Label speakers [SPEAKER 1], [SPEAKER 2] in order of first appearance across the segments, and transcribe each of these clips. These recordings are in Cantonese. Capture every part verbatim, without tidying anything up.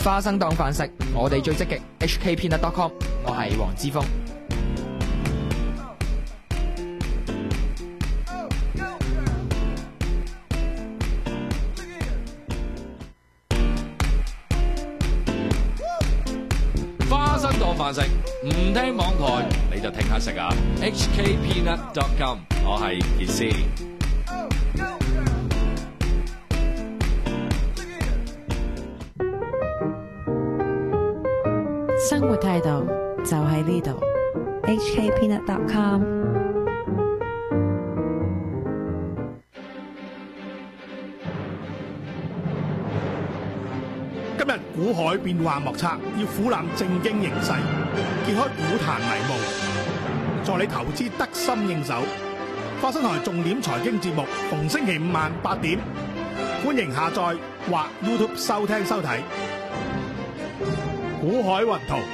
[SPEAKER 1] 花生當飯食，我哋最積極。H K Peanut dot com， 我係黃之鋒。
[SPEAKER 2] 花生當飯食，唔聽網台你就聽下食啊 ！H K Peanut dot com， 我係傑斯。
[SPEAKER 3] 生活態度就喺呢度 ，H K Peanut dot com。
[SPEAKER 4] 今日股海變幻莫測，要俯覽正經形勢，揭開股壇迷霧，助你投資得心應手。花生台重點財經節目，逢星期五晚八點，歡迎下載或 YouTube 收聽收睇。股海雲圖，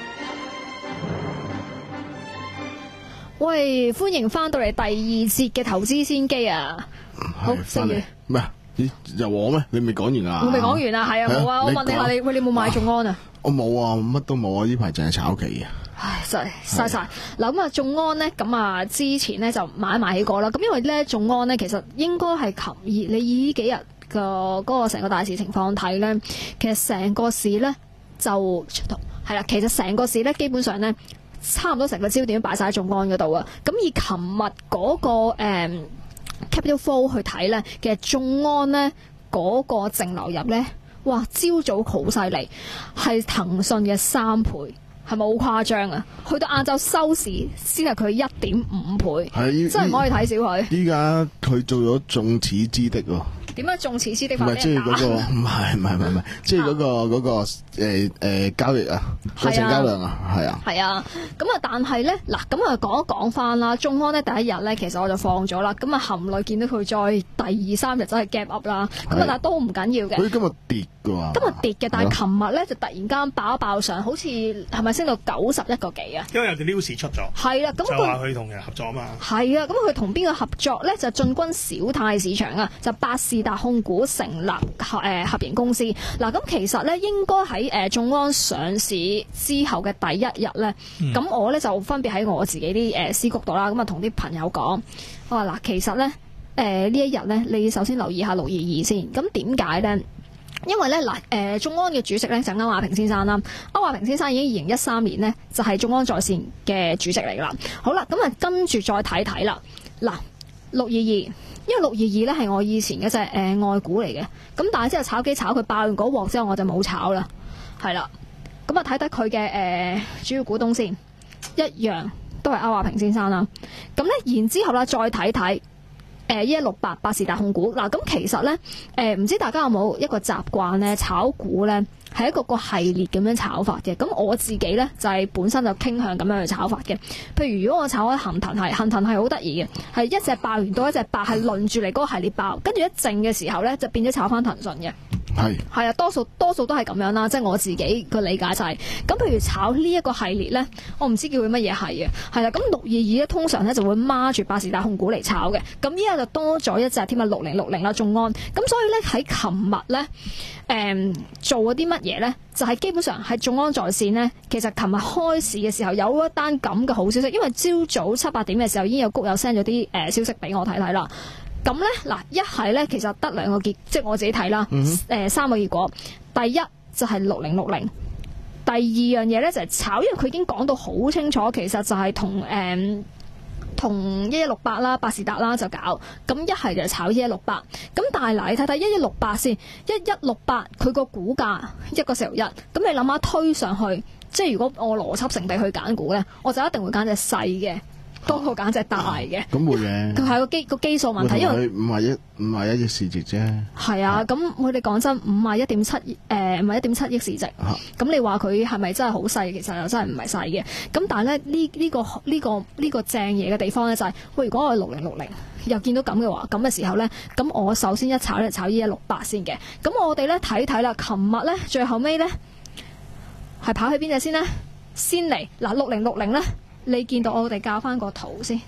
[SPEAKER 5] 喂，歡迎翻到嚟第二節嘅投資先機啊！好，星宇
[SPEAKER 6] 咩？咦，又我咩？你未講完啊？
[SPEAKER 5] 我未講完啊，係啊，冇啊！我問你下，你喂，你冇買眾安啊？
[SPEAKER 6] 我冇啊，乜都冇啊！呢排淨係炒期啊！
[SPEAKER 5] 唉，真係嘥晒。嗱咁啊，眾安呢，咁啊之前呢就買埋起過啦。咁因為咧，眾安呢，其實應該係琴日你以呢幾日嘅嗰個成個大市情況睇咧，其實成個市咧就係啦。其實成個市咧基本上咧，差唔多成個焦點都擺晒喺眾安嗰度啊。咁以琴日嗰個誒。嗯Capital Flow 去睇咧，其實眾安咧嗰個淨流入咧，哇！朝早好犀利，係騰訊嘅三倍，係咪好誇張啊？去到晏晝收市先係佢一點五倍，真係唔可以睇小佢。
[SPEAKER 6] 依家佢做咗眾矢之的喎。
[SPEAKER 5] 點解眾矢之的？
[SPEAKER 6] 唔係即係嗰個，唔係唔係唔係唔係，即係嗰個嗰個誒誒交易啊，個成交量啊，係啊。
[SPEAKER 5] 係啊，咁啊，但係咧嗱，咁啊講一講翻啦，眾安咧第一日咧，其實我就放咗啦，咁啊含淚見到佢再第二三日真係 gap up 啦，咁啊但係都唔緊要嘅。
[SPEAKER 6] 佢今日跌㗎喎。
[SPEAKER 5] 今日跌嘅，但係琴日咧就突然間爆一爆上，好似係咪升到九十一個幾啊？
[SPEAKER 4] 因為有條 news 出咗，
[SPEAKER 5] 係啦，咁
[SPEAKER 4] 就話佢同人合作啊嘛。
[SPEAKER 5] 係啊，咁佢同邊個合作咧？就進軍小泰市場啊，就百事達控股成立合誒、呃、合營公司。嗱，咁其實咧應該喺誒眾安上市之後嘅第一日咧，咁、嗯、我咧就分別喺我自己啲誒私谷度啦，咁啊同啲朋友講，我話嗱，其實咧誒呢、呃、呢一日咧，你首先留意下六二二先。咁點解咧？因為咧嗱，誒眾安嘅主席咧就歐亞平先生啦，歐亞平先生已經二零一三年呢，就係眾安在線嘅主席嚟噶啦。好啦，咁啊跟住再睇睇啦。嗱，六二二，因為六二二咧係我以前嘅隻誒外股嚟嘅，咁但係之後炒機炒佢爆完嗰鑊之後，我就冇炒啦，係啦。咁啊睇睇佢嘅誒主要股東先，一樣都係歐亞平先生啦。咁咧然之後啦，再睇睇。誒一一六八百事達控股嗱，咁其實咧誒唔知大家有冇一個習慣咧，炒股咧係一個個系列咁樣炒法嘅。咁我自己咧就係、是、本身就傾向咁樣去炒法嘅。譬如如果我炒開恒騰係恒騰係好得意嘅，係一隻爆完到一隻爆係輪住嚟嗰個系列爆，跟住一靜嘅時候咧就變咗炒翻騰訊嘅。
[SPEAKER 6] 係
[SPEAKER 5] 係啊，多數多數都係咁樣啦，即係我自己個理解就係、是、咁。譬如炒呢一個系列咧，我唔知叫佢乜嘢係嘅，係啦。咁六二二咧通常咧就會孖住百事達控股嚟炒嘅。咁依家就多咗一隻添啊，六零六零啦，眾安。咁所以咧喺琴日咧，誒、嗯、做咗啲乜嘢咧？就係、是、基本上係眾安在線咧。其實琴日開市嘅時候有一單咁嘅好消息，因為朝早七八點嘅時候已經有谷友 send 咗啲誒消息俾我睇睇啦。咁咧嗱，一係咧其實得兩個結，即係我自己睇啦。誒、嗯呃、三個結果，第一就係六零六零，第二樣嘢咧就係炒，因為佢已經講到好清楚，其實就係同誒同一一六八啦、百事達啦就搞。咁一係就炒一一六八。咁但係嗱，你睇睇一一六八先，一一六八佢個股價一個石油一，咁你諗下推上去，即係如果我邏輯性地去揀股咧，我就一定會揀隻細嘅。多過揀隻大嘅，
[SPEAKER 6] 咁會嘅。
[SPEAKER 5] 佢係個基個基數問題，因為
[SPEAKER 6] 五十一五十一億市值啫。
[SPEAKER 5] 係啊，咁我哋講真，五十一點七誒，五十一點七億市值。咁、啊、你話佢係咪真係好細？其實又真係唔係細嘅。咁但係咧呢呢、呢個呢、呢個呢、呢個正嘢嘅地方咧就係、是，喂，如果我係六零六零又見到咁嘅話，咁嘅時候咧，咁我首先一炒咧炒呢一六八先嘅。咁我哋咧睇睇啦，琴日咧最後尾咧係跑去邊隻先咧？先嚟嗱六零六零咧。你見到我哋校翻個圖先，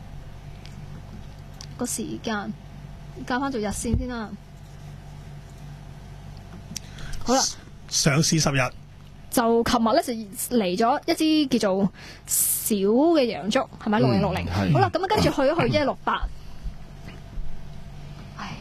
[SPEAKER 5] 個時間校翻做日線先啦。好啦，
[SPEAKER 4] 上市十日。
[SPEAKER 5] 就琴日咧就嚟咗一支叫做小嘅洋竹，係咪六零六零？好啦，咁啊跟住去一去一一六八，唉，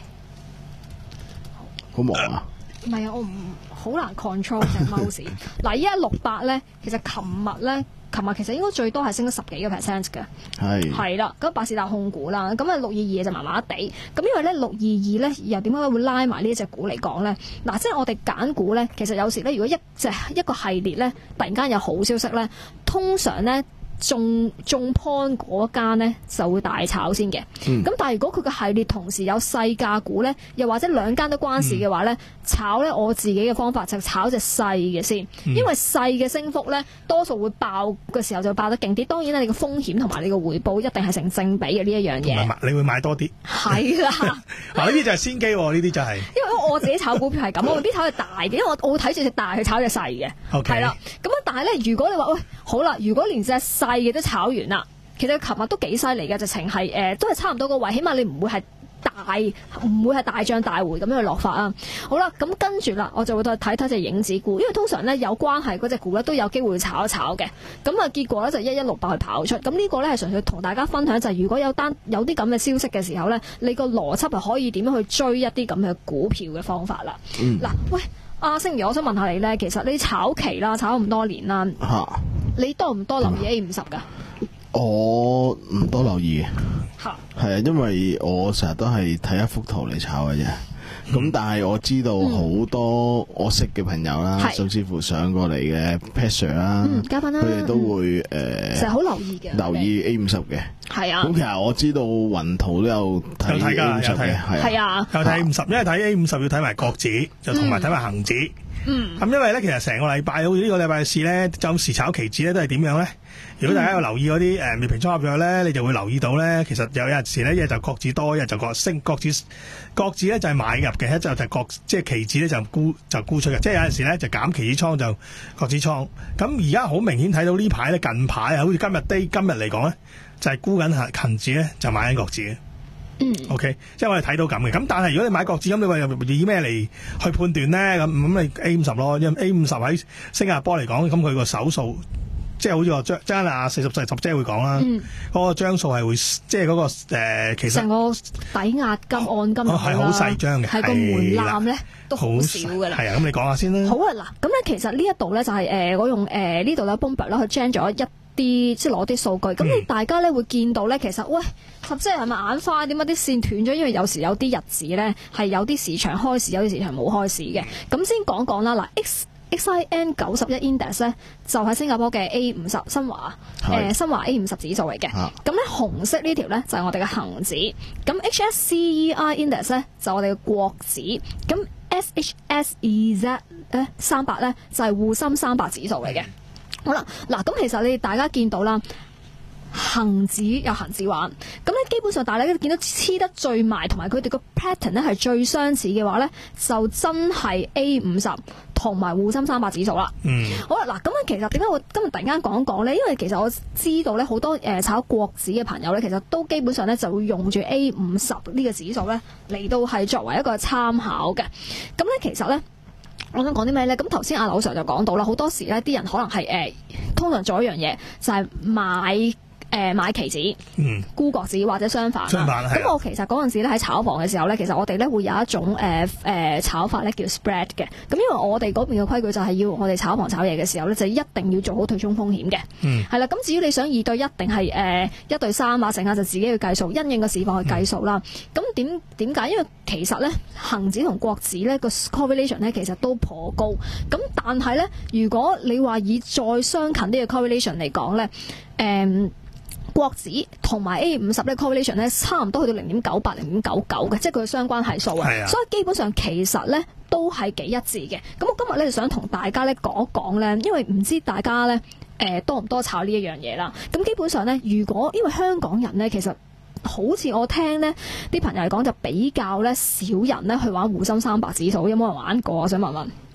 [SPEAKER 6] 好忙啊！
[SPEAKER 5] 唔係啊，我唔好難 control 隻 mouse。嗱，一一六八咧，其實琴日咧。琴日其實應該最多係升咗十幾個 percent 嘅，係係啦。咁百事達控股啦，咁啊六二二就麻麻地。咁因為咧六二二咧又點解會拉埋呢一隻股嚟講咧？嗱，即係我哋揀股咧，其實有時咧，如果一隻一個系列咧，突然間有好消息咧，通常咧。中中 point 嗰間咧就會大炒先嘅，咁、嗯、但係如果佢個系列同時有細價股咧，又或者兩間都關事嘅話咧、嗯，炒咧我自己嘅方法就炒隻細嘅先，嗯、因為細嘅升幅咧多數會爆嘅時候就爆得勁啲。當然啦，你個風險同埋你個回報一定係成正比嘅呢一樣嘢。
[SPEAKER 4] 你會買多啲？係啦，嗱呢啲就係先機喎，呢啲就係、是。因為我自己炒股票係咁，我未必炒隻大嘅，因為我我會睇住隻大去炒隻細嘅。係、okay. 啦，咁啊，但係咧，如果你話喂好啦，如果連隻細嘅都炒完啦，其實琴日都幾犀利嘅，直情係誒都係差唔多個位，起碼你唔會係大唔會係大漲大回咁樣去落法啊。好啦，咁跟住啦，我就會再睇睇隻影子股，因為通常咧有關係嗰隻股咧都有機會炒一炒嘅。咁啊，結果咧就一一六八去跑出。咁呢個咧係純粹同大家分享，就係、是、如果有單有啲咁嘅消息嘅時候咧，你個邏輯係可以點樣去追一啲咁嘅股票嘅方法啦。嗱、嗯，喂，阿星爺，我想問下你咧，其實你炒期啦，炒咁多年啦。啊你多唔多留意 A 五十㗎？
[SPEAKER 6] 我唔多留意嘅，係啊，因為我成日都係睇一幅圖嚟炒嘅啫。咁、嗯、但係我知道好多我識嘅朋友啦，甚至乎上過嚟嘅 Passer 啦，嘉賓啦，佢哋都會誒成日好留意嘅，留意 A 五十嘅。係啊，咁其實我知道雲圖都有睇 A 五十嘅，係啊，
[SPEAKER 4] 有睇 A 五十，因為睇 A 五十要睇埋國指，就同埋睇埋恒指。嗯，咁因為咧，其實成個禮拜好似呢個禮拜嘅市咧，暫時炒期指咧都係點樣咧？如果大家有留意嗰啲誒未平倉合約咧，你就會留意到咧，其實有有陣時咧，一日就國指多，一日就國升，國指國指咧就係買入嘅，一就係國即係期指咧就沽就沽出嘅，即係有陣時咧就減期指倉就國指倉。咁而家好明顯睇到呢排咧，近排啊，好似今日 day 今日嚟講咧，就係沽緊恒指咧，就買緊國指嘅。嗯，OK，即係我哋睇到咁嘅，咁但係如果你買國指，咁你話以咩嚟去判斷咧？咁咁你 A 五十咯，因為 A 五十喺新加坡嚟講，咁佢個手數，即係好似話張張啊四十四十姐會講啦，嗰、嗯嗰個張數係會，即係嗰個誒、呃，其實成個抵押金按金係好細張嘅，係個門檻咧都好少噶啦。係啊，咁你講下先啦。好啊，嗱，咁咧其實呢一度咧就係、是、誒、呃，我用誒、呃、呢度咧 Bloomberg 啦，佢 gen 咗一。啲即係攞啲數據，咁、嗯、大家咧會見到咧，其實喂，十即係咪眼花？點解啲線斷咗？因為有時有啲日子咧係有啲市場開市，有啲市場冇開市嘅。咁先講講啦，嗱 X X I N 九十一 Index 咧就係新加坡嘅 A 五十新華誒新華 A 五十指數嚟嘅。咁、啊、咧紅色呢條咧就係、是、我哋嘅恒指，咁 H S C E I Index 咧就係、我哋嘅國指，咁 S H S E Z 咧三百咧就係滬深三百指數嚟嘅。好啦，嗱咁其實你哋大家見到啦，恒指有恒指玩，咁咧基本上大家都見到黐得最埋，同埋佢哋個 pattern 咧係最相似嘅話咧，就真係 A 五十同埋滬深三百指數啦。嗯，好啦，嗱咁其實點解我今日突然間講講咧？因為其實我知道咧好多誒炒國指嘅朋友咧，其實都基本上咧就會用住 A 五十呢個指數咧嚟到係作為一個參考嘅。咁咧其實咧。我想講啲咩咧？咁頭先阿劉 Sir 就講到啦，好多時咧啲人可能係誒、呃，通常做一樣嘢就係、是、買誒、呃、買期指，嗯，沽國指或者相反。相反係。咁我其實嗰陣時咧喺炒房嘅時候咧，其實我哋咧會有一種誒誒、呃呃、炒法咧叫 spread 嘅。咁因為我哋嗰邊嘅規矩就係要我哋炒房炒嘢嘅時候咧，就一定要做好對沖風險嘅。嗯。係啦，咁至於你想二對一定係誒、呃、一對三啊，成下就自己去計數，因應個市況去計數啦。咁點點解？因為其實咧恒指同國指咧個 correlation 咧其實都頗高。咁但係咧，如果你話以再相近啲嘅 correlation 嚟講咧，誒、嗯。國指同埋 A 五十咧 correlation 咧差唔多去到零點九八、零點九九嘅，即係佢嘅相關係數啊。所以基本上其實咧都係幾一致嘅。咁我今日咧就想同大家咧講一講咧，因為唔知大家咧誒、呃、多唔多炒呢一樣嘢啦。咁基本上咧，如果因為香港人咧，其實好似我聽咧啲朋友嚟講，就比較咧少人咧去玩滬深三百指數。有冇人玩過？我想問問。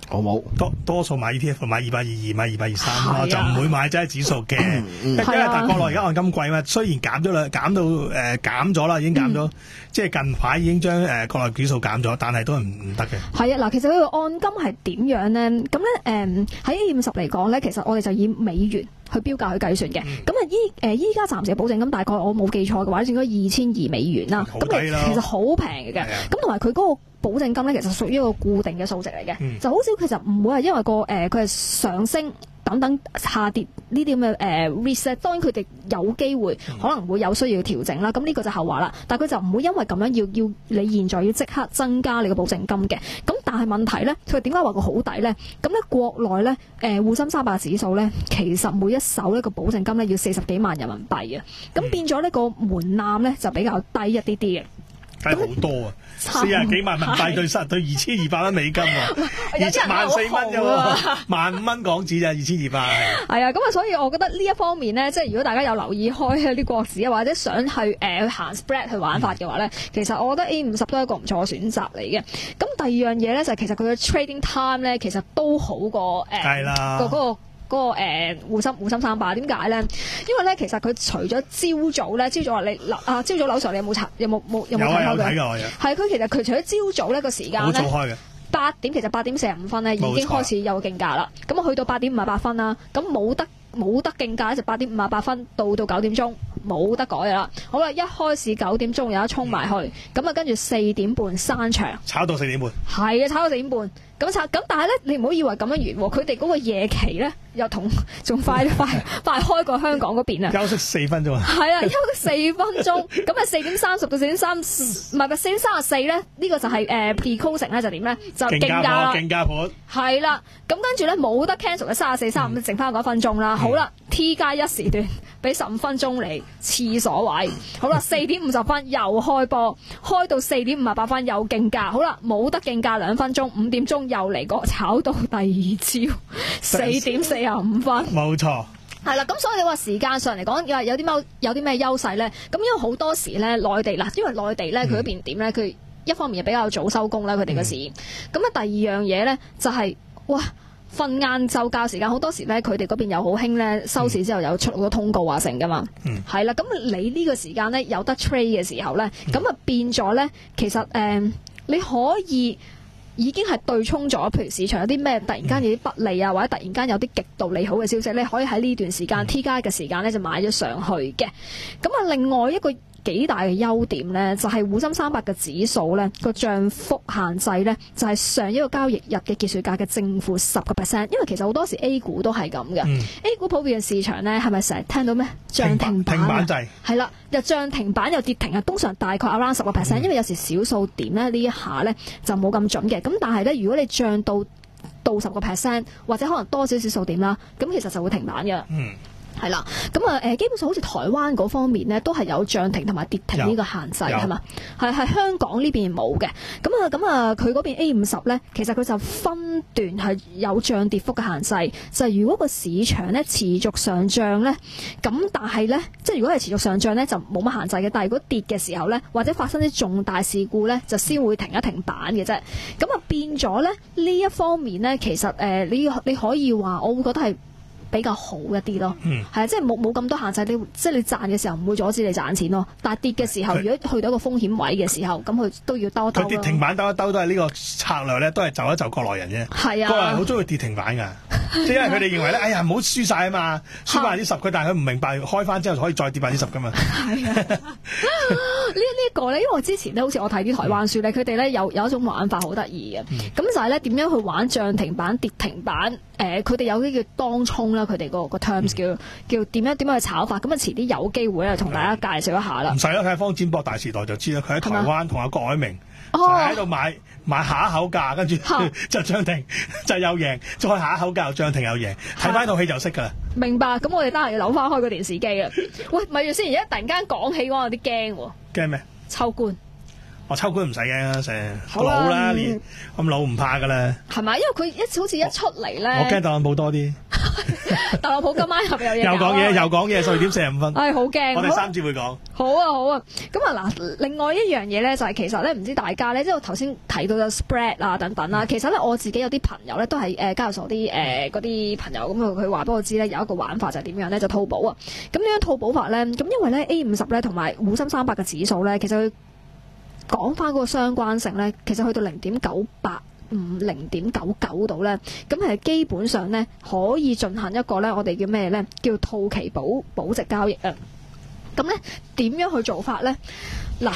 [SPEAKER 6] 我冇
[SPEAKER 4] 多多數買 E T F， 買二百二二，買二百二三咯，
[SPEAKER 5] 啊
[SPEAKER 4] 就唔會買真係指數嘅。因為但係國內而家按金貴嘛，雖然減咗啦，減到誒減咗啦，已經減咗，嗯、即係近排已經將誒國內指數減咗，但係都係唔唔得嘅。
[SPEAKER 5] 係啊，嗱，其實佢個按金係點樣咧？咁咧誒喺 A 五十嚟講咧，其實我哋就以美元去標價去計算嘅。咁啊依誒依家暫時嘅保證金大概我冇記錯嘅話，應該二千二美元啦。
[SPEAKER 4] 好低啦，
[SPEAKER 5] 其實好平嘅。咁同埋佢嗰個保證金咧，其實屬於一個固定嘅數值嚟嘅，嗯、就好少其實唔會係因為個誒佢係上升等等下跌呢啲咁嘅誒 reset。當然佢哋有機會可能會有需要調整啦，咁呢個就後話啦。但係佢就唔會因為咁樣要要你現在要即刻增加你個保證金嘅。咁但係問題咧，佢點解話個好抵咧？咁咧國內咧誒滬深三百指數咧，其實每一手呢個保證金咧要四十幾萬人民幣啊，咁變咗呢個門檻咧就比較低一啲啲嘅。
[SPEAKER 4] 低好多啊！四廿幾萬人民幣對失對二千二百蚊美金喎，二萬四蚊啫喎，萬五蚊港紙咋，二千二百。
[SPEAKER 5] 係啊，咁啊，所以我覺得呢一方面咧，即係如果大家有留意開啲國指啊，或者想去誒、呃、去行 spread 去玩法嘅話咧，嗯、其實我覺得 A 五十都係一個唔錯嘅選擇嚟嘅。咁第二樣嘢咧就係、是、其實佢嘅 trading time 咧，其實都好過誒
[SPEAKER 4] 係啦，
[SPEAKER 5] 個嗰個。嗰、那個誒滬深滬深三百點解咧？因為咧，其實佢除咗朝早咧，朝早話你啊，朝早樓上你有冇查？有冇冇有冇睇開佢？
[SPEAKER 4] 有有
[SPEAKER 5] 係佢其實佢除咗朝早呢個時間咧，
[SPEAKER 4] 好早開嘅
[SPEAKER 5] 八點，其實八點四十五分咧已經開始有競價啦。咁啊去到八點五十八分啦，咁冇得冇得競價就八點五十八分到到九點鐘冇得改啦。好啦，一開始九點鐘有得衝埋去，咁啊跟住四點半閂場，
[SPEAKER 4] 炒到四點半，
[SPEAKER 5] 係啊，炒到四點半。咁炒咁，但係咧，你唔好以為咁樣完喎，佢哋嗰個夜期咧又同仲快快快開過香港嗰邊啊！
[SPEAKER 4] 休息四分鐘啊！
[SPEAKER 5] 係啊，休息四分鐘，咁啊四點三十到四點三，唔係唔係四點三十四咧？呢個就係誒 pre-closing 咧，就點咧？就競價啦，
[SPEAKER 4] 競價盤
[SPEAKER 5] 係啦。咁跟住咧冇得 cancel 嘅三十四、三十五，剩翻嗰一分鐘啦。好啦 ，T 加一時段俾十五分鐘嚟廁所位。好啦，四點五十分又開波，開到四點五十八分又競價。好啦，冇得競價兩分鐘，五點鐘。又嚟過炒到第二朝四點四十五分，
[SPEAKER 4] 冇錯。
[SPEAKER 5] 係啦，咁所以你話時間上嚟講，有有啲咩有啲咩優勢咧？咁因為好多時咧，內地嗱，因為內地咧佢嗰邊點咧，佢一方面係比較早收工啦，佢哋個市。咁啊、嗯，第二樣嘢咧就係、是、哇，瞓晏晝覺時間好多時咧，佢哋嗰邊又好興咧，收市之後有出好多通告啊成噶嘛。嗯，係啦，咁你呢個時間咧有得 trade 嘅時候咧，咁啊、嗯、變咗咧，其實誒、呃、你可以。已經係對沖咗，譬如市場有啲咩突然間有啲不利啊，或者突然間有啲極度利好嘅消息咧，可以喺呢段時間 T 加嘅時間咧就買咗上去嘅。咁啊，另外一個幾大嘅優點咧，就係滬深三百嘅指數咧個漲幅限制咧，就係上一個交易日嘅結算價嘅正負十個 percent。因為其實好多時 A 股都係咁嘅、嗯、，A 股普遍嘅市場咧係咪成日聽到咩漲停板？
[SPEAKER 4] 停板制
[SPEAKER 5] 係啦，又漲停板又跌停啊，通常大概 around 十個 percent， 因為有時小數點咧呢一下咧就冇咁準嘅。咁但係咧，如果你漲到到十個 percent 或者可能多少少數點啦，咁其實就會停板嘅。嗯。係啦，咁啊誒，基本上好似台灣嗰方面咧，都係有漲停同埋跌停呢個限制係嘛？係係香港呢邊冇嘅。咁啊咁啊，佢嗰邊 A 五十咧，其實佢就分段係有漲跌幅嘅限制。就係、是、如果個市場咧持續上漲咧，咁但係咧，即係如果係持續上漲咧，就冇乜限制嘅。但係如果跌嘅時候咧，或者發生啲重大事故咧，就先會停一停板嘅啫。咁啊變咗咧呢一方面咧，其實誒、呃、你你可以話，我會覺得係比較好一啲咯，係啊、嗯，即係冇冇咁多限制，你即係你賺嘅時候唔會阻止你賺錢咯。但係跌嘅時候，如果去到一個風險位嘅時候，咁佢都要兜一兜。佢
[SPEAKER 4] 跌停板兜一兜都係呢個策略咧，都係就一就國內人啫。係啊，國內人好中意跌停板㗎，即係因為佢哋認為咧，哎呀唔好輸晒啊嘛，輸百分之十佢，但係佢唔明白開翻之後可以再跌百分之十㗎嘛。係啊，呢呢個咧，因為我之前咧，好似我睇啲台灣書咧，佢哋咧有有一種玩法好得意嘅，咁、嗯、就係咧點樣去玩漲停板、跌停板。誒，佢哋有啲叫當沖啦，佢哋個個 terms 叫叫點樣點樣去炒法，咁啊遲啲有機會咧同大家介紹一下啦。唔使啦，睇下方展博大時代就知啦。佢喺台灣同阿郭藹明就喺度買買下一口價，跟住就漲停就又贏，再下一口價又漲停又贏，睇翻套戲就識噶啦。明白，咁我哋得閒要扭翻開個電視機啊！喂，咪住先，而家突然間講起我有啲驚喎。驚咩？秋官。我秋官唔使驚啦，成老啦，連咁老唔怕噶啦。係咪？因為佢一好似一出嚟咧，我驚特朗普多啲。
[SPEAKER 5] 特朗普今晚又有嘢
[SPEAKER 4] 又講嘢，又講嘢，十二點四十五分。
[SPEAKER 5] 唉，好驚！
[SPEAKER 4] 我哋三節會講。
[SPEAKER 5] 好啊，好啊。咁啊嗱，另外一樣嘢咧就係其實咧，唔知大家咧，即係我頭先提到嘅 spread 啊等等啦。其實咧，我自己有啲朋友咧都係誒交易所啲誒嗰啲朋友，咁佢佢話俾我知咧有一個玩法就係點樣咧，就套保啊。咁點樣套保法咧？咁因為咧 A 五十咧同埋滬深三百嘅指數咧，其實佢講翻嗰個相關性咧，其實去到零點九八。五零點九九度咧，咁係基本上咧可以進行一個咧，我哋叫咩咧？叫套期保保值交易啊！咁咧點樣去做法咧？嗱，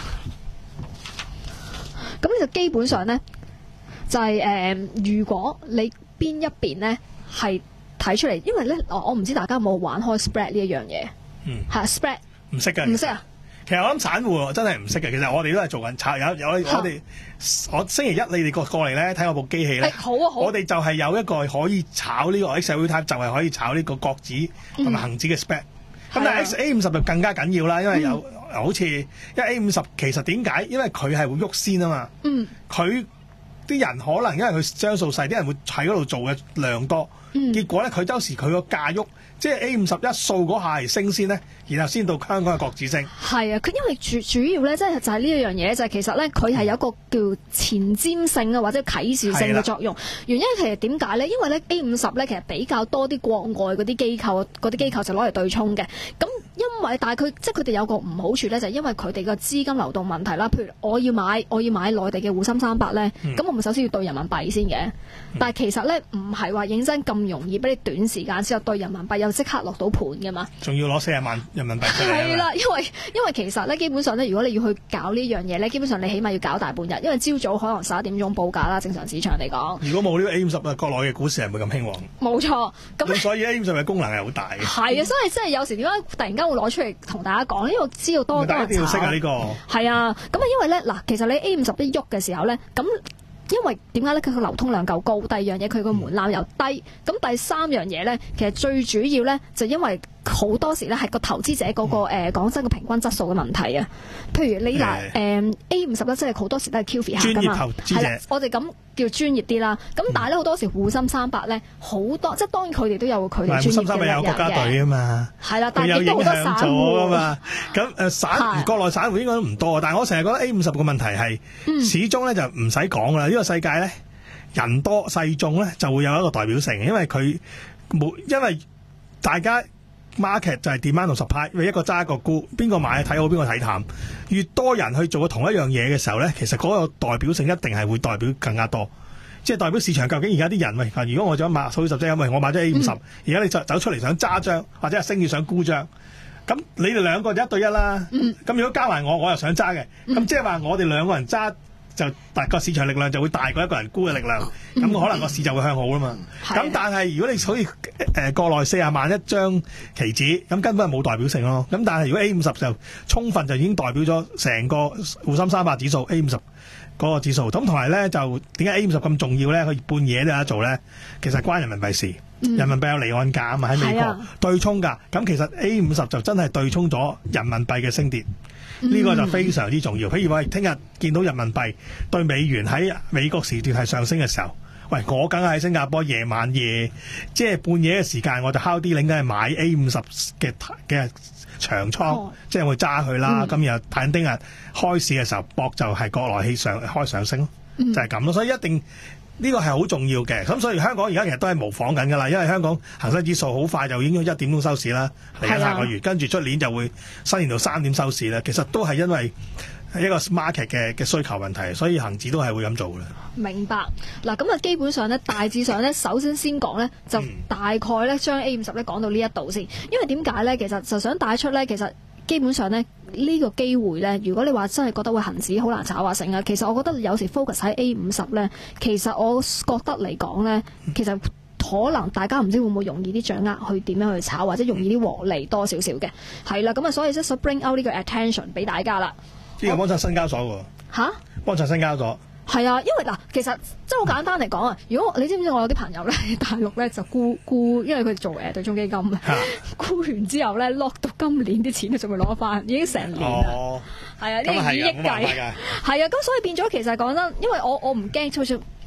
[SPEAKER 5] 咁咧就基本上咧就係、是、誒、呃，如果你邊一邊咧係睇出嚟，因為咧我我唔知大家有冇玩開 spread 呢一樣嘢，嗯，係 spread 唔識嘅，唔識啊！
[SPEAKER 4] 其實我諗散戶真係唔識嘅，其實我哋都係做緊炒，有有我哋我星期一你哋過過嚟咧睇我部機器咧、
[SPEAKER 5] 欸，好啊好啊，
[SPEAKER 4] 我哋就係有一個可以炒呢個 X L type， 就係可以炒呢個國指同埋恒指嘅 spread。咁、嗯、但係 X A 五十就更加緊要啦，因為有、嗯、好似因為 A 五十其實點解？因為佢係會喐先啊嘛，嗯，佢啲人可能因為佢張數細，啲人會喺嗰度做嘅量多，嗯、結果咧佢周時佢個價喐。即係 A 五十一掃嗰下係升先咧，然後先到香港嘅國指升。係啊，佢因為主主要咧，即係就係呢一樣嘢，就係、是、其實咧，佢係有一個叫前瞻性啊，或者啟示性嘅作用。原因其實點解咧？因為咧 A 五十咧，其實比較多啲國外嗰啲機構，嗰啲機構就攞嚟對沖嘅。咁因為但係佢即係佢哋有個唔好處咧，就係、是、因為佢哋個資金流動問題啦。譬如我要買我要買內地嘅滬深三百咧，咁、嗯、我咪首先要兌人民幣先嘅。嗯、但係其實咧唔係話認真咁容易，俾你短時間之後兌人民幣又即刻落到盤㗎嘛，仲要攞四十萬人民幣出嚟。係啦，因為因為其實咧，基本上咧，如果你要去搞呢樣嘢咧，基本上你起碼要搞大半日，因為朝早可能十一點鐘報價啦，正常市場嚟講。如果冇呢個 A 五十啊，國內嘅股市係唔會咁興旺。冇錯，咁所以 A 五十嘅功能係好大嘅。係啊，所以即係有時點解突然間會攞出嚟同大家講，因為我知道多多人炒。一定要識啊呢個。係啊，咁啊，因為咧嗱，其實你 A 五十一喐嘅時候咧，咁。因為點解咧？佢個流通量夠高，第二樣嘢佢個門檻又低，咁、嗯、第三樣嘢咧，其實最主要咧就因為好多時咧係個投資者嗰、那個誒講真個平均質素嘅問題啊。譬如你嗱誒、嗯、A 五十咧，即係好多時都係 Q F I 客噶嘛，係啦，我哋咁叫專業啲啦。咁、嗯、但係咧好多時滬深三百咧好多，即係當然佢哋都有佢哋專業嘅人嘅。滬深三百有國家隊啊嘛，係啦，但係亦都好多散戶啊嘛。咁誒散國內散戶應該都唔多，但係我成日覺得 A 五十個問題係、嗯、始終咧就唔使講啦。呢、這個世界咧人多勢眾咧就會有一個代表性，因為佢冇因為大家。market 就係 demand 同 supply， 一個揸一個沽，邊個買睇好邊個睇淡。越多人去做同一樣嘢嘅時候咧，其實嗰個代表性一定係會代表更加多，即係代表市場究竟而家啲人喂，如果我想買數十隻，因為我買咗 A 五十，而家你走走出嚟想揸張，或者係升要想沽張，咁你哋兩個就一對一啦。咁、嗯、如果加埋我，我又想揸嘅，咁即係話我哋兩個人揸。就大個市場力量就會大過一個人沽嘅力量，咁、嗯、可能個市就會向好啦嘛。咁、嗯、但係如果你好似誒國內四十萬一張期指，咁根本係冇代表性咯。咁但係如果 A 五十就充分就已經代表咗成個滬深三百指數 A 五十嗰個指數。咁同埋咧就點解 A 五十咁重要咧？佢半夜都有得做咧，其實關人民幣事。嗯、人民幣有離岸價啊嘛，喺美國、啊、對沖㗎。咁其實 A 五十就真係對沖咗人民幣嘅升跌。呢、這個就非常之重要。譬如話，聽日見到人民幣對美元喺美國時段係上升嘅時候，喂，我梗係喺新加坡夜晚夜，即係半夜嘅時間，我就敲啲領，梗係買 A 五十嘅嘅長倉，哦、即係會揸佢啦。今、嗯、日睇聽日開市嘅時候，博就係國內氣上開上升咯，嗯、就係咁咯。所以一定。呢個係好重要嘅，咁所以香港而家其實都係模仿緊㗎啦，因為香港恒生指數好快就已經一點鐘收市啦，嚟緊下個月，跟住出年就會新年到三點收市啦。其實都係因為一個 market 嘅嘅需求問題，所以恒指都係會咁做嘅。明白嗱，咁啊基本上咧，大致上咧，首先先講咧，就大概咧將 A 五十咧講到呢一度先，因為點解咧？其實就想帶出咧，其實。基本上咧，呢、這個機會咧，如果你話真係覺得會恆指好難炒啊成啊，其實我覺得有時 focus 喺 A 五十咧，其實我覺得嚟講咧，其實可能大家唔知會唔會容易啲掌握去點樣去炒，或者容易啲獲利多少少嘅，係啦，咁啊，所以即係 bring out 呢個 attention 俾大家啦。呢個幫襯新交所喎。嚇？幫襯新交所。係啊，因為嗱，其實即係好簡單嚟講啊。如果你知唔知我有啲朋友咧喺大陸咧就沽沽，因為佢做誒對沖基金啊，沽完之後咧 lock 到今年啲錢都仲未攞翻，已經成年啦。係、哦、啊，呢啲以億計。係啊，咁所以變咗其實講真，因為我我唔驚，就算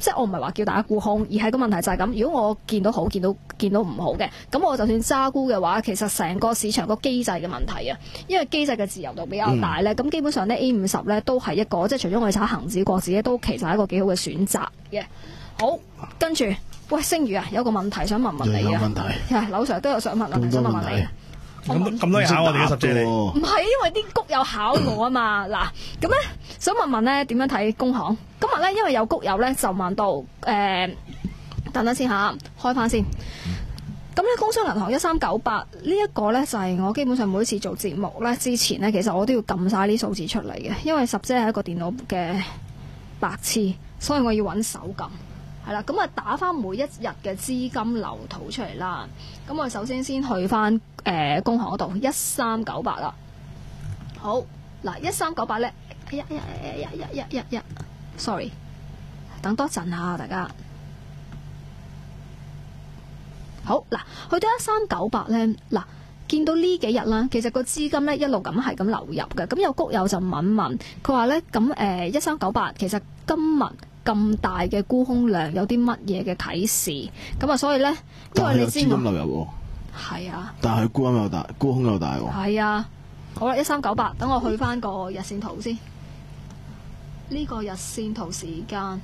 [SPEAKER 5] 即係我唔係話叫大家沽空，而係個問題就係咁。如果我見到好，見到見到唔好嘅，咁我就算揸沽嘅話，其實成個市場個機制嘅問題啊，因為機制嘅自由度比較大咧，咁、嗯、基本上咧 A 五十咧都係一個即係除咗我哋炒恒指、國指咧，都其實係一個幾好嘅選擇嘅。好，跟住喂，星宇啊，有個問題想問問你啊。有問題。係，劉 Sir 都有想問問題，想問問你。
[SPEAKER 4] 咁咁多嘢考我哋嘅十隻你？
[SPEAKER 5] 唔係，因為啲谷友考我啊嘛。嗱，咁咧想問問咧點樣睇工行？今日咧因為有谷友咧就問到誒、呃，等等先嚇，開翻先。咁咧工商銀行一三九八呢一個咧就係我基本上每次做節目咧之前咧，其實我都要撳晒啲數字出嚟嘅，因為十姐係一個電腦嘅白痴，所以我要揾手撳。係啦，咁啊打翻每一日嘅資金流圖出嚟啦。咁我首先先去翻誒工行嗰度一三九八啦。好嗱，一三九八咧，哎呀哎呀哎呀哎呀哎呀 sorry， 等多陣下大家。好嗱，去到一三九八咧，嗱見到呢幾日啦，其實個資金咧一路咁係咁流入嘅。咁有谷友就問問，佢話咧咁誒一三九八其實今日咁大嘅沽空量有啲乜嘢嘅啟示？咁啊，所以咧，因為你知我
[SPEAKER 6] 資金流入喎，
[SPEAKER 5] 係啊，
[SPEAKER 6] 但係沽空又大，沽空又大喎。
[SPEAKER 5] 係啊，好啦，一三九八，等我去翻個日線圖先。呢、這個日線圖時間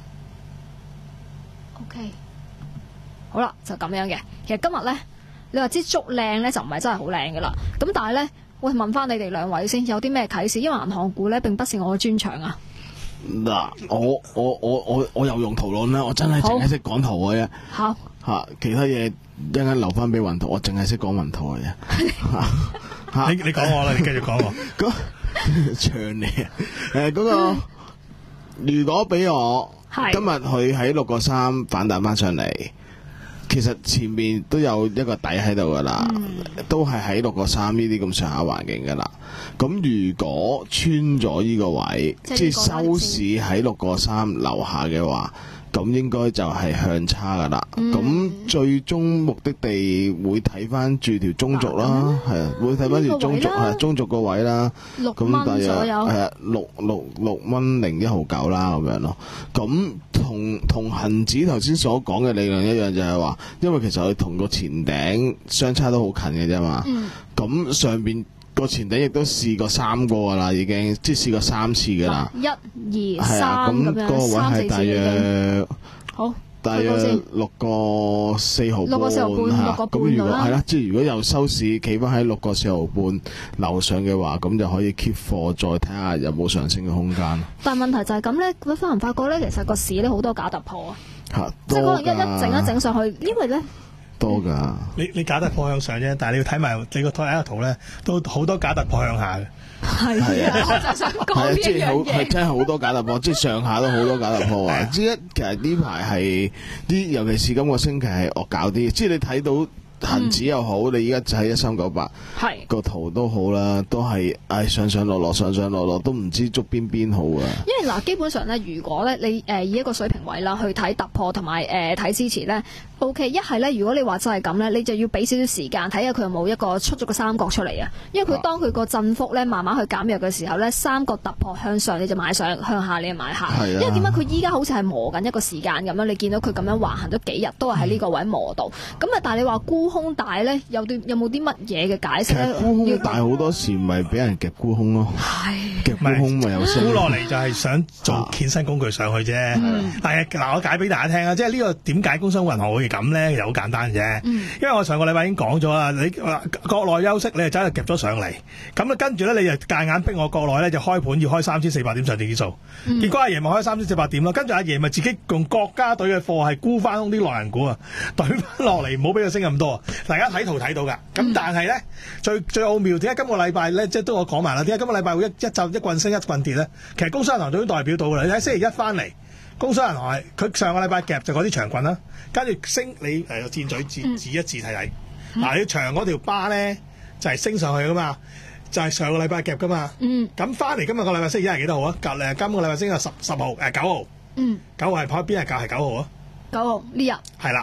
[SPEAKER 5] ，OK， 好啦，就咁樣嘅。其實今日咧，你話支竹靚咧就唔係真係好靚噶啦。咁但係咧，我問翻你哋兩位先，有啲咩啟示？因為銀行股咧並不是我嘅專長啊。
[SPEAKER 6] 嗱，我我我我我又用圖論啦，我真係淨係識講圖嘅啫。
[SPEAKER 5] 好
[SPEAKER 6] 吓，其他嘢一陣間留翻俾雲圖，我淨係識講雲圖嘅啫。
[SPEAKER 4] 你你講我啦，你繼續講我。
[SPEAKER 6] 咁長你啊！誒，嗰個如果俾我今日佢喺六個三反彈翻上嚟，其實前面都有一個底喺度噶啦，嗯、都係喺六個三呢啲咁上下環境噶啦。咁如果穿咗呢個位，即係收市喺六個三樓下嘅話，咁應該就係向差噶啦。咁、嗯、最終目的地會睇翻住條中軸啦，係啊，會睇翻條中軸係中軸個位啦。
[SPEAKER 5] 六蚊左右，
[SPEAKER 6] 係啊，六六六蚊零一毫九啦，咁樣咯。咁同同恒指頭先所講嘅理論一樣，就係話，因為其實佢同個前頂相差都好近嘅啫嘛。咁、嗯、上邊個前頂亦都試過三個噶啦，已經即係試過三次噶啦。
[SPEAKER 5] 一二三咁樣，
[SPEAKER 6] 個位係大約
[SPEAKER 5] 好，
[SPEAKER 6] 大約六個四毫半，
[SPEAKER 5] 六個四毫半，六個半
[SPEAKER 6] 咁如果係啦，即係如果有收市企翻喺六個四毫半樓上嘅話，咁就可以 keep 貨，再睇下有冇上升嘅空間。
[SPEAKER 5] 但係問題就係咁咧，佢發唔發覺咧？其實個市咧好多假突破啊，
[SPEAKER 6] 嚇，
[SPEAKER 5] 即係可能一一整一整上去，因為咧。
[SPEAKER 6] 多噶，
[SPEAKER 4] 你你假突破向上啫，但係你要睇埋你個睇下圖咧，都好多假突破向下嘅。
[SPEAKER 5] 係啊，我就想講呢一樣嘢。
[SPEAKER 6] 係真係好多假突破，即係上下都好多假突破啊！之一其實呢排係啲，尤其是今個星期係惡搞啲，即係你睇到。恒指又好，嗯、你而家就喺一三九八，個圖都好啦，都係唉上上落落，上上落落，都唔知捉邊邊好啊！
[SPEAKER 5] 因為嗱，基本上咧，如果咧你誒、呃、以一個水平位啦去睇突破同埋誒睇支持咧 ，OK， 一係咧，如果你話真係咁咧，你就要俾少少時間睇下佢有冇一個出咗個三角出嚟啊！因為佢當佢個振幅咧慢慢去減弱嘅時候咧，三角突破向上你就買上，向下你就買下。啊、因為點解佢依家好似係磨緊一個時間咁樣？你見到佢咁樣橫行咗幾日，都係喺呢個位磨到。咁啊、嗯，但係你話沽空大咧，有啲有冇啲乜嘢嘅解釋咧？
[SPEAKER 6] 沽空大好多時咪俾人夾沽空咯，夾沽空咪有升。
[SPEAKER 4] 沽落嚟就係想做衍生工具上去啫。嗯、但係嗱，我解俾大家聽啊，即係呢個點解工商銀行會咁咧？其實好簡單啫。嗯、因為我上個禮拜已經講咗啦，你國內休息，你就真係夾咗上嚟，咁啊跟住咧，你就夾硬逼我國內咧就開盤要開三千四百點上證指數，嗯、結果阿爺咪開三千四百點咯，跟住阿爺咪自己用國家隊嘅貨係沽翻啲內銀股啊，懟翻落嚟，唔好俾佢升咁多。大家睇圖睇到噶，咁、嗯、但係咧最最奧妙，點解今個禮拜咧即係都我講埋啦？點解今個禮拜會一一就一棍升一棍跌咧？其實工商銀行都已經代表到噶啦。你睇星期一翻嚟，工商銀行係佢上個禮拜夾就嗰啲長棍啦，跟住升你誒箭嘴指指一指睇睇，嗱、嗯、你長嗰條巴咧就係、是、升上去噶嘛，就係、是、上個禮拜夾噶嘛。咁翻嚟今日個禮拜星期一係幾多號啊？隔誒今個禮拜升係十十號誒九號，嗯，九號係跑邊日教係九號啊？
[SPEAKER 5] 九號呢日係
[SPEAKER 4] 啦。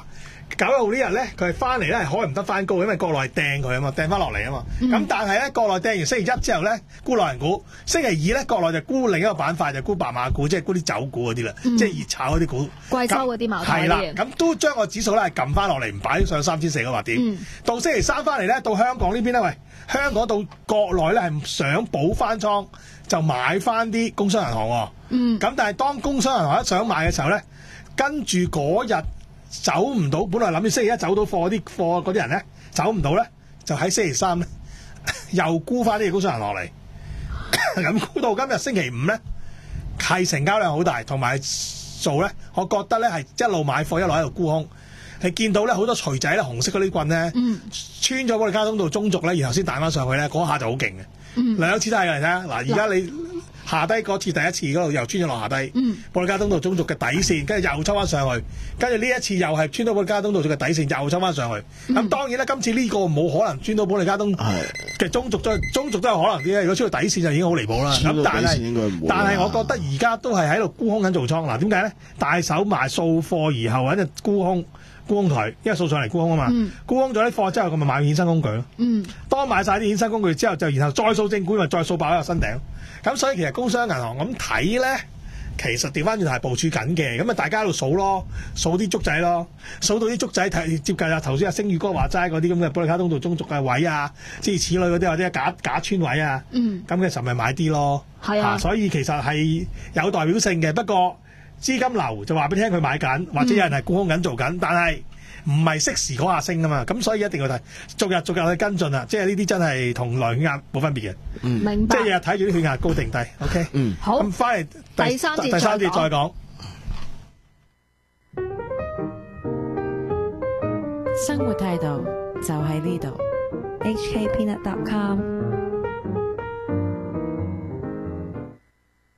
[SPEAKER 4] 九號呢日咧，佢係翻嚟咧係開唔得翻高，因為國內係掟佢啊嘛，掟翻落嚟啊嘛。咁、嗯、但係咧，國內掟完星期一之後咧，沽內銀股；星期二咧，國內就沽另一個板塊，就沽白馬股，即係沽啲酒股嗰啲啦，
[SPEAKER 5] 嗯、
[SPEAKER 4] 即係熱炒嗰啲股。
[SPEAKER 5] 貴州嗰啲茅台
[SPEAKER 4] 係啦，咁都將個指數咧係撳翻落嚟，唔擺上三千四個百點。嗯、到星期三翻嚟咧，到香港呢邊咧，喂，香港到國內咧係想補翻倉，就買翻啲工商銀行喎。嗯。咁但係當工商銀行一想買嘅時候咧，跟住嗰日走唔到，本來諗住星期一走到貨啲貨嗰啲人咧走唔到咧，就喺星期三咧又沽翻啲工商銀行落嚟，咁沽到今日星期五咧係成交量好大，同埋做咧，我覺得咧係一路買貨一路喺度沽空，係見到咧好多錘仔咧紅色嗰啲棍咧、嗯、穿咗保利加通道中軸咧，然後先彈翻上去咧，嗰下就好勁嘅，嗯、兩次都係嚟睇下嗱，而家你。下低嗰次第一次嗰度又穿咗落下低，嗯、保利加通道中軸嘅底線，跟住又抽翻上去，跟住呢一次又係穿到保利加通道中嘅底線，又抽翻上去。咁、嗯、當然啦，今次呢個冇可能穿到保利加通嘅中軸，再中軸都有可能啲咧。如果穿到底線就已經好離譜啦。咁但係但係我覺得而家都係喺度沽空緊做倉。嗱，點解咧？大手賣掃貨而後揾隻沽空沽空台，因為掃上嚟沽空啊嘛。嗯、沽空咗啲貨之後，咁咪買衍生工具咯。嗯、當買晒啲衍生工具之後，就然後再掃正股，咪再掃爆一個新頂。咁所以其實工商銀行咁睇咧，其實調翻轉係部署緊嘅，咁啊大家喺度數咯，數啲竹仔咯，數到啲竹仔睇接近啊頭先阿星宇哥話齋嗰啲咁嘅保利加通道中軸嘅位啊，諸如此類嗰啲或者假假穿位啊，咁嘅時候咪買啲咯，係啊，啊，所以其實係有代表性嘅，不過資金流就話俾你聽佢買緊，或者有人係沽空緊做緊，但係唔係適時嗰下升啊嘛，咁所以一定要睇，逐日逐日去跟進啊，即係呢啲真係同內血壓冇分別嘅，嗯、明白，即係日日睇住啲血壓高定低 ，OK，嗯，好，咁翻嚟第三節第三節再講，
[SPEAKER 3] 生活態度就喺呢度，H K Peanut dot com。